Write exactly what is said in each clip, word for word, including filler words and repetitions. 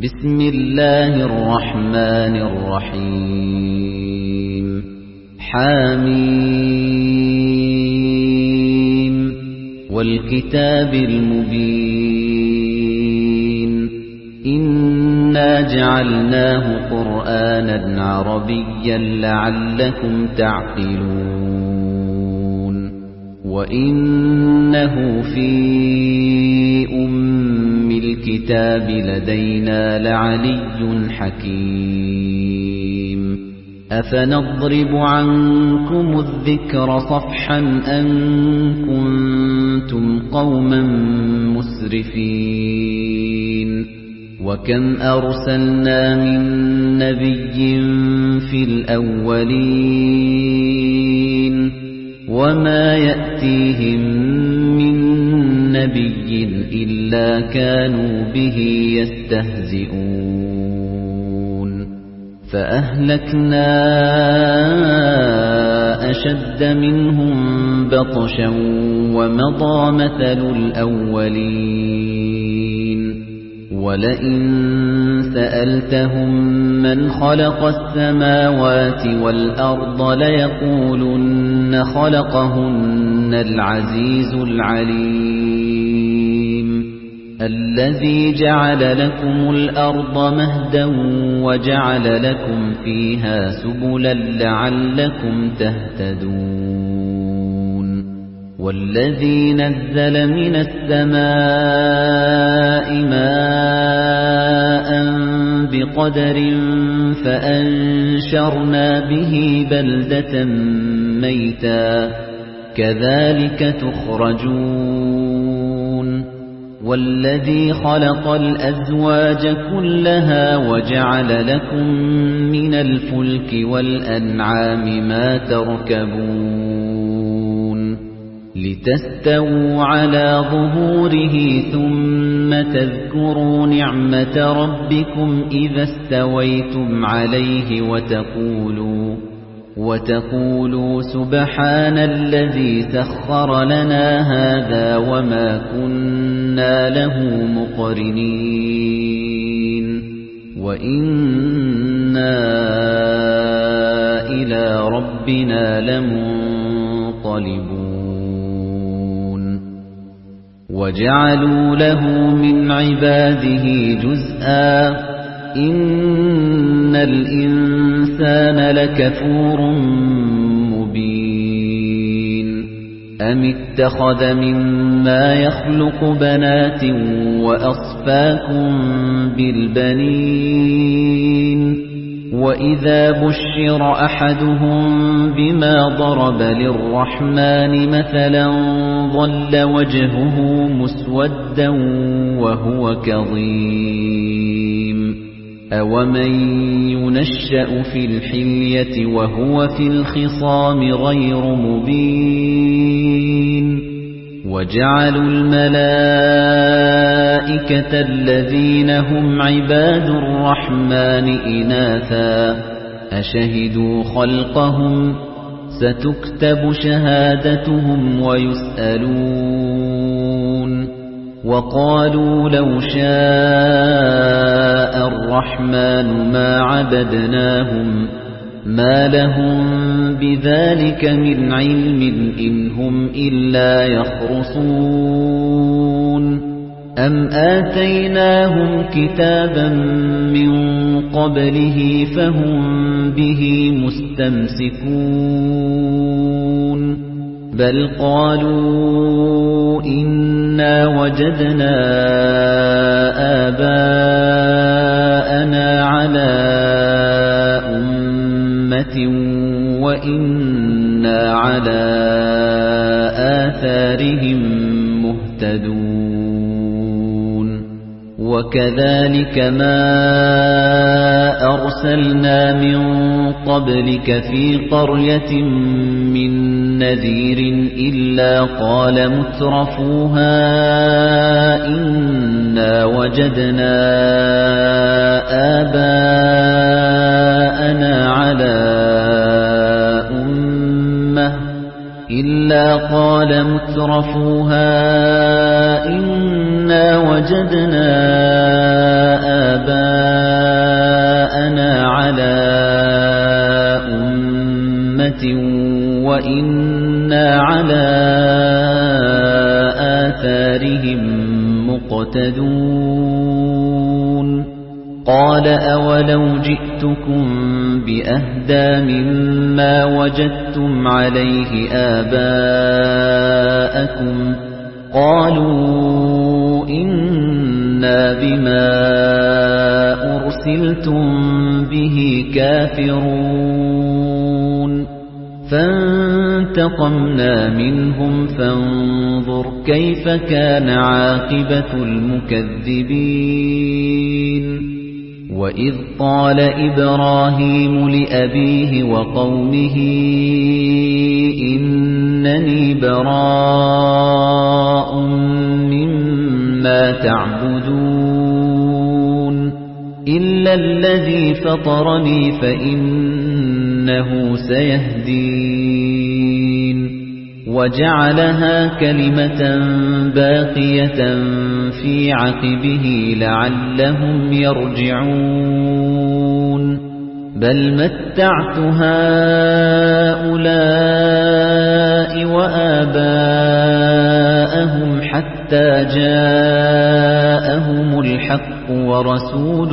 بسم الله الرحمن الرحيم حميم والكتاب المبين إنا جعلناه قرآنا عربيا لعلكم تعقلون وإنه في أم الكتاب لدينا لعلي حكيم أفنضرب عنكم الذكر صفحا أن كنتم قوما مسرفين وكم أرسلنا من نبي في الأولين وما يأتيهم من نبي إلا كانوا به يستهزئون فأهلكنا أشد منهم بطشا ومضى مثل الأولين ولئن سألتهم من خلق السماوات والأرض ليقولن خلقهن العزيز العليم الذي جعل لكم الأرض مهدا وجعل لكم فيها سبلا لعلكم تهتدون والذي نزل من السماء ماء بقدر فأنشرنا به بلدة ميتا كذلك تخرجون والذي خلق الأزواج كلها وجعل لكم من الفلك والأنعام ما تركبون لتستووا على ظهوره ثم تذكروا نعمة ربكم إذا استويتم عليه وتقولوا وتقولوا سبحان الذي سخر لنا هذا وما كنا له مقرنين وإنا إلى ربنا لمنقلبون وجعلوا له من عباده جزءا إن الإنسان لكفور مبين أم اتخذ مما يخلق بنات وأصفاكم بالبنين وإذا بشر أحدهم بما ضرب للرحمن مثلا ظل وجهه مسودا وهو كظيم أَوَمَن يُنَشَّأُ فِي الْحِلْيَةِ وَهُوَ فِي الْخِصَامِ غَيْرُ مُبِينٍ وَجَعَلُوا الْمَلَائِكَةَ الَّذِينَ هُمْ عِبَادُ الرَّحْمَنِ إِنَاثًا أَشَهِدُوا خَلْقَهُمْ سَتُكْتَبُ شَهَادَتُهُمْ وَيُسْأَلُونَ وَقَالُوا لَوْ شَاءَ الرَّحْمَنُ مَا عَبَدْنَاهُمْ مَا لَهُم بِذَلِكَ مِنْ عِلْمٍ إِنْ هُمْ إِلَّا يَخْرُصُونَ أَمْ آتَيْنَاهُمْ كِتَابًا مِنْ قَبْلِهِ فَهُمْ بِهِ مُسْتَمْسِكُونَ بل قالوا إنا وجدنا آباءنا على أمة وإنا على آثارهم مهتدون وكذلك ما أرسلنا من قبلك في قرية من نذير إلا قال مترفوها إنا وجدنا آباءنا على أمة إلا قال مترفوها إنا وجدنا آباءنا سُنَّةٍ وَإِنَّا عَلَى آثَارِهِم مُقْتَدُونَ قَالَ أَوَلَوْ جِئْتُكُم بِأَهْدَىٰ مِمَّا وَجَدتُّمْ عَلَيْهِ آبَاءَكُمْ قَالُوا إِنَّا بِمَا أُرْسِلْتُم بِهِ كَافِرُونَ فَانتَقَمْنَا مِنْهُمْ فَانظُرْ كَيْفَ كَانَ عَاقِبَةُ الْمُكَذِّبِينَ وَإِذْ قَالَ إِبْرَاهِيمُ لِأَبِيهِ وَقَوْمِهِ إِنَّنِي بَرَاءٌ مِّمَّا تَعْبُدُونَ إِلَّا الَّذِي فَطَرَنِي فَإِنَّهُ سَيَهْدِينِ وَجَعَلَهَا كَلِمَةً بَاقِيَةً فِي عَقِبِهِ لَعَلَّهُمْ يَرْجِعُونَ بَلْ مَتَّعْتُ هَؤُلَاءِ وَآبَاءَهُمْ حَتَّى جَاءَهُمُ الْحَقُّ وَرَسُولٌ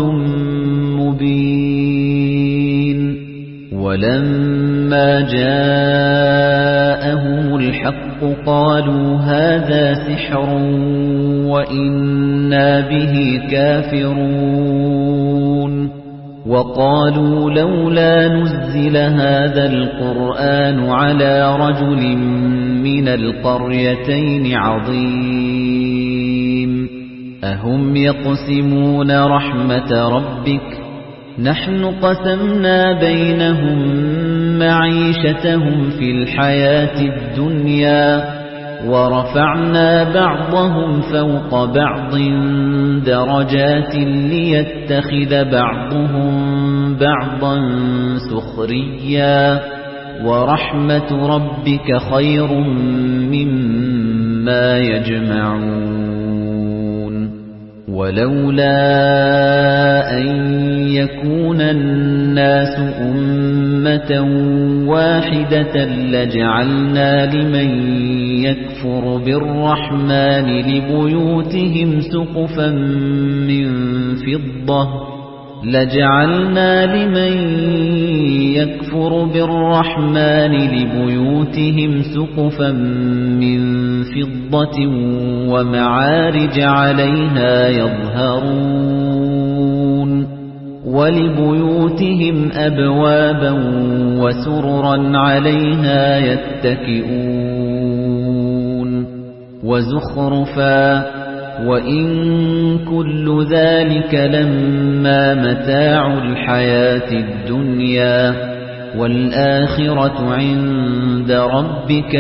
مُّبِينٌ وَلَمَّا جَاءَهُمُ الْحَقُّ قَالُوا هَذَا سِحْرٌ وَإِنَّا بِهِ كَافِرُونَ وَقَالُوا لَوْلَا نُزِّلَ هَذَا الْقُرْآنُ عَلَى رَجُلٍ مِّنَ الْقَرْيَتَيْنِ عَظِيمٍ أَهُمْ يَقْسِمُونَ رَحْمَةَ رَبِّكَ نَحْنُ قَسَمْنَا بَيْنَهُم مَّعِيشَتَهُمْ فِي الْحَيَاةِ الدُّنْيَا وَرَفَعْنَا بَعْضَهُمْ فَوْقَ بَعْضٍ دَرَجَاتٍ لِيَتَّخِذَ بَعْضُهُم بَعْضًا سُخْرِيًّا وَرَحْمَةُ رَبِّكَ خَيْرٌ مِّمَّا يَجْمَعُونَ وَلَوْلَا أَن يَكُونَ النَّاسُ أُمَّةً وَاحِدَةً لَّجَعَلْنَا لِمَن يَكْفُرُ بِالرَّحْمَٰنِ لِبُيُوتِهِمْ سُقُفًا مِّن فِضَّةٍ لَجَعَلْنَا لِمَن يَكْفُرُ بِالرَّحْمَٰنِ لِبُيُوتِهِمْ سُقُفًا مِّن فِضَّةٍ وَمَعَارِجَ عَلَيْهَا يَظْهَرُونَ وَلِبُيُوتِهِمْ أَبْوَابًا وَسُرُرًا عَلَيْهَا يَتَّكِئُونَ وَزُخْرُفًا وَإِن كُلُّ ذَلِكَ لَمَّا مَتَاعُ الْحَيَاةِ الدُّنْيَا وَالْآخِرَةُ عِندَ رَبِّكَ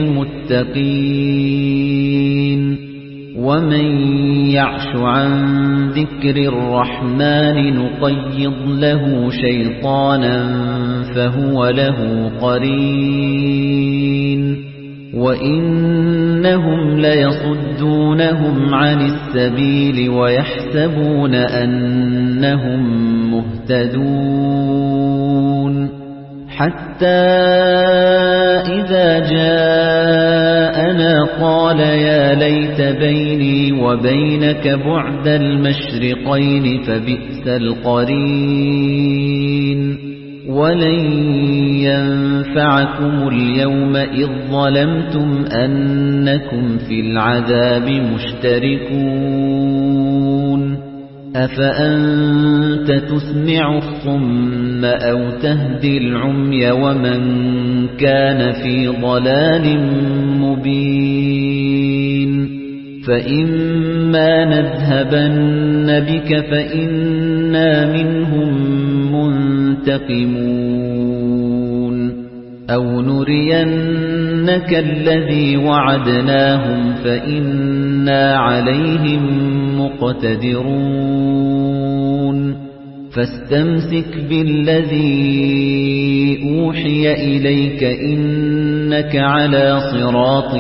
لِلْمُتَّقِينَ وَمَن يَعْشُ عَن ذِكْرِ الرَّحْمَٰنِ نُقَيِّضْ لَهُ شَيْطَانًا فَهُوَ لَهُ قَرِينٌ وَإِنَّهُمْ لَيَصُدُّونَهُمْ عَنِ السَّبِيلِ وَيَحْسَبُونَ أَنَّهُم مُّهْتَدُونَ حَتَّى إِذَا جَاءَنَا قَالَ يَا لَيْتَ بَيْنِي وَبَيْنَكَ بُعْدَ الْمَشْرِقَيْنِ فَبِئْسَ الْقَرِينُ وَلَن يَنفَعَكُمُ الْيَوْمَ إِذ ظَّلَمْتُمْ أَنَّكُمْ فِي الْعَذَابِ مُشْتَرِكُونَ أَفَأَنتَ تُسْمِعُ الصُّمَّ أَوْ تَهْدِي الْعُمْيَ وَمَن كَانَ في ضَلَالٍ مُبِينٍ فَإِمَّا نَذْهَبَنَّ بِكَ فَإِنَّا مِنْهُم مُنْتَقِمُونَ أَوْ نُرِيَنَّكَ الَّذِي وَعَدْنَاهُمْ فَإِنَّا عَلَيْهِمْ مُقْتَدِرُونَ فَاسْتَمْسِكْ بِالَّذِي أُوحِيَ إِلَيْكَ إِنَّكَ عَلَى صِرَاطٍ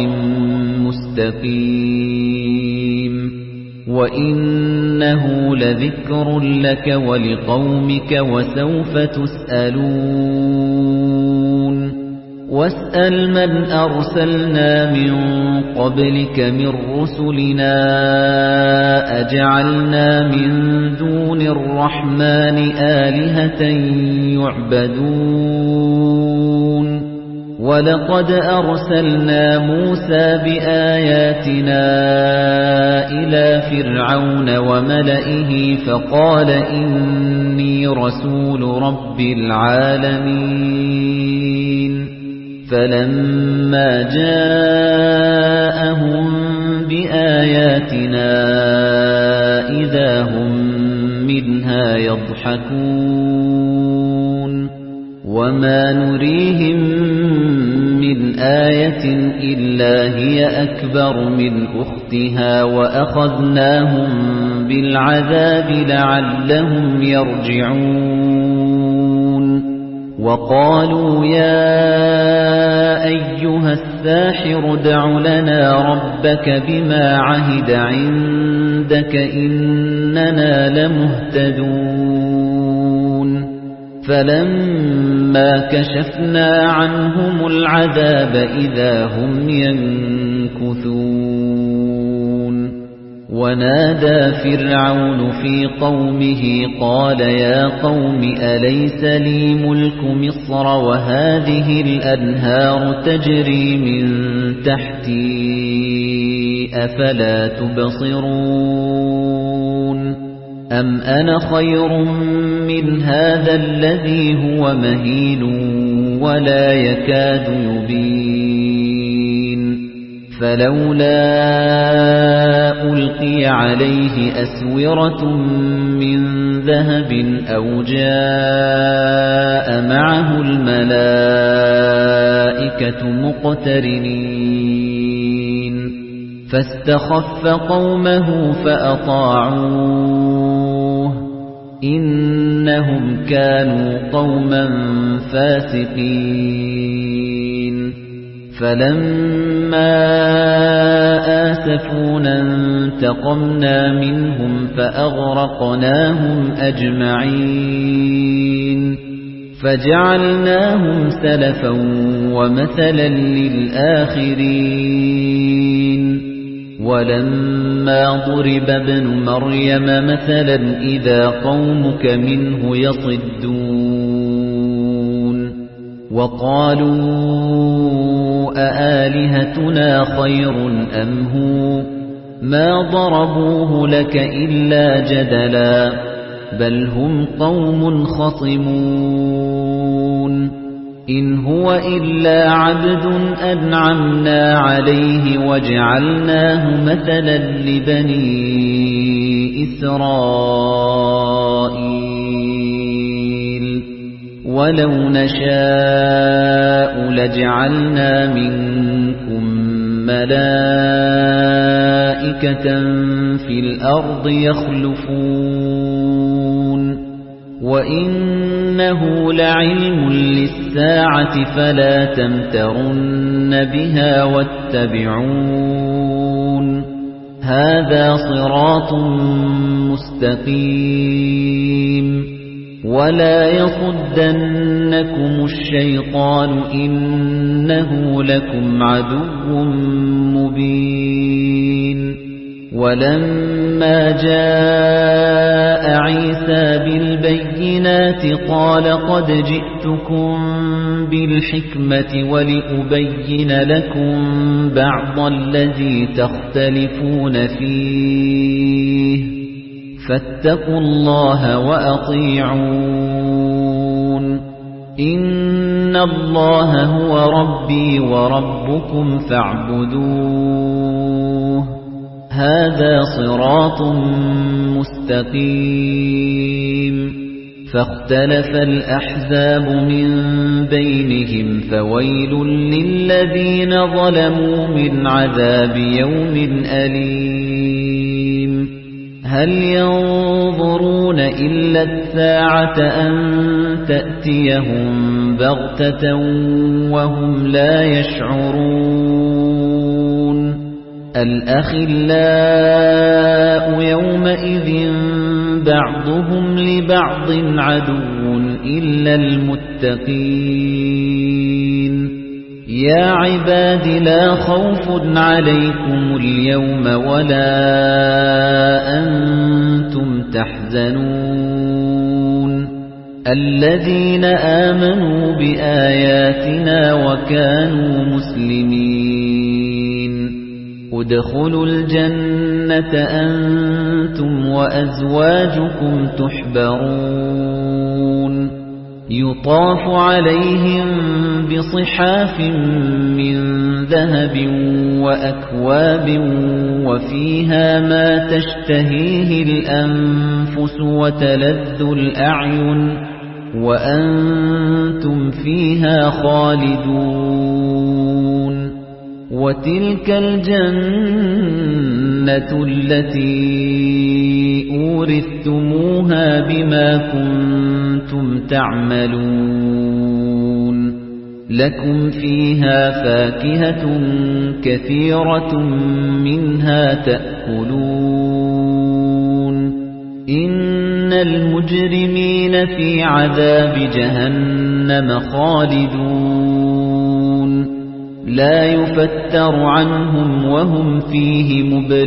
مُسْتَقِيمٍ وَإِنَّهُ لَذِكْرٌ لَكَ وَلِقَوْمِكَ وَسَوْفَ تُسْأَلُونَ واسأل من أرسلنا من قبلك من رسلنا أجعلنا من دون الرحمن آلهة يعبدون ولقد أرسلنا موسى بآياتنا إلى فرعون وملئه فقال إني رسول رب العالمين فلما جاءهم بآياتنا إذا هم منها يضحكون وما نريهم من آية إلا هي أكبر من أختها وأخذناهم بالعذاب لعلهم يرجعون وقالوا يا أيها الساحر ادع لنا ربك بما عهد عندك إننا لمهتدون فلما كشفنا عنهم العذاب إذا هم ينكثون ونادى فرعون في قومه قال يا قوم أليس لي ملك مصر وهذه الأنهار تجري من تحتي أفلا تبصرون أم أنا خير من هذا الذي هو مهين ولا يكاد يبين فلولا ألقي عليه أسورة من ذهب أو جاء معه الملائكة مقترنين فاستخف قومه فأطاعوه إنهم كانوا قوما فاسقين فلما آسفونا انتقمنا منهم فأغرقناهم أجمعين فجعلناهم سلفا ومثلا للآخرين ولما ضرب ابن مريم مثلا إذا قومك منه يصدون وقالوا أآلهتنا خير أم هو ما ضربوه لك إلا جدلا بل هم قوم خصمون إن هو إلا عبد أنعمنا عليه وجعلناه مثلا لبني إسرائيل ولو نشاء لجعلنا منكم ملائكة في الأرض يخلفون وإنه لعلم للساعة فلا تمترن بها واتبعون هذا صراط مستقيم ولا يصدنكم الشيطان إنه لكم عدو مبين ولما جاء عيسى بالبينات قال قد جئتكم بالحكمة ولأبين لكم بعض الذي تختلفون فيه فاتقوا الله وأطيعون إن الله هو ربي وربكم فاعبدوه هذا صراط مستقيم فاختلف الأحزاب من بينهم فويل للذين ظلموا من عذاب يوم أليم هل ينظرون إلا الساعة أن تأتيهم بغتة وهم لا يشعرون الأخلاء يومئذ بعضهم لبعض عدو إلا المتقين يا عباد لا خوف عليكم اليوم ولا أنتم تحزنون الذين آمنوا بآياتنا وكانوا مسلمين ادخلوا الجنة أنتم وأزواجكم تحبرون يطاف عليهم بصحاف من ذهب وأكواب وفيها ما تشتهيه الأنفس وتلذ الأعين وأنتم فيها خالدون وتلك الجنة التي أورثتموها بما كنتم تعملون لكم فيها فاكهة كثيرة منها تأكلون إن المجرمين في عذاب جهنم خالدون لا يفتر عنهم وهم فيه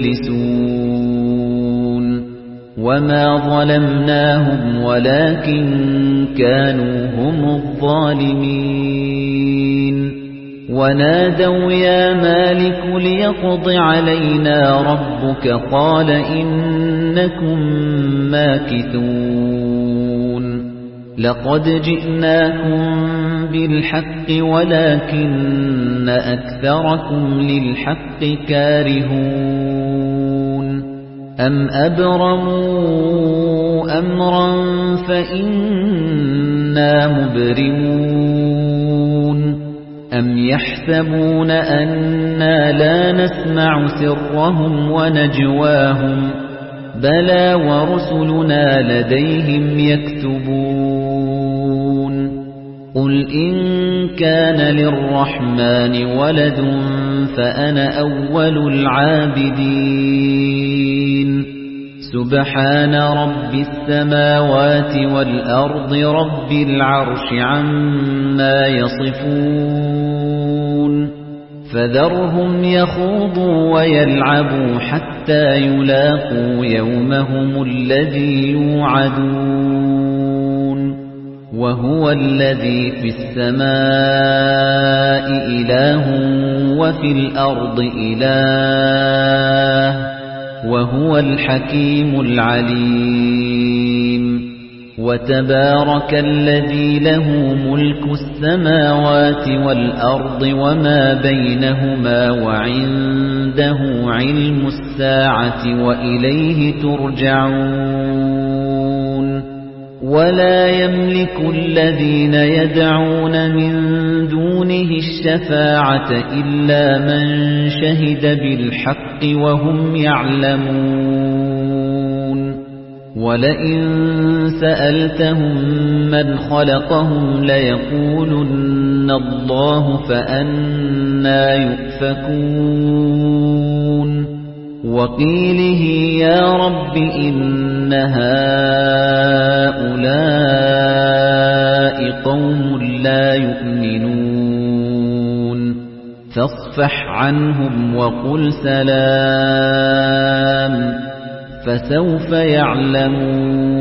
مبلسون وما ظلمناهم ولكن كانوا هم الظالمين ونادوا يا مالك ليقض علينا ربك قال إنكم ماكثون لقد جئناكم بالحق ولكن أكثركم للحق كارهون أم أبرموا أمرا فإنا مبرمون أم يحسبون أنا لا نسمع سرهم ونجواهم بلى ورسلنا لديهم يكتبون قل إن كان للرحمن ولد فأنا أول العابدين سبحان رب السماوات والأرض رب العرش عما يصفون فذرهم يخوضوا ويلعبوا حتى يلاقوا يومهم الذي يوعدون وهو الذي في السماء إله وفي الأرض إله وهو الحكيم العليم وتبارك الذي له ملك السماوات والأرض وما بينهما وعنده علم الساعة وإليه ترجعون ولا يملك الذين يدعون من دونه الشفاعة إلا من شهد بالحق وهم يعلمون ولئن سألتهم من خلقهم ليقولن الله فأنى يؤفكون وقيله يا رب إن هؤلاء قوم لا يؤمنون فاصفح عنهم وقل سلام فسوف يعلمون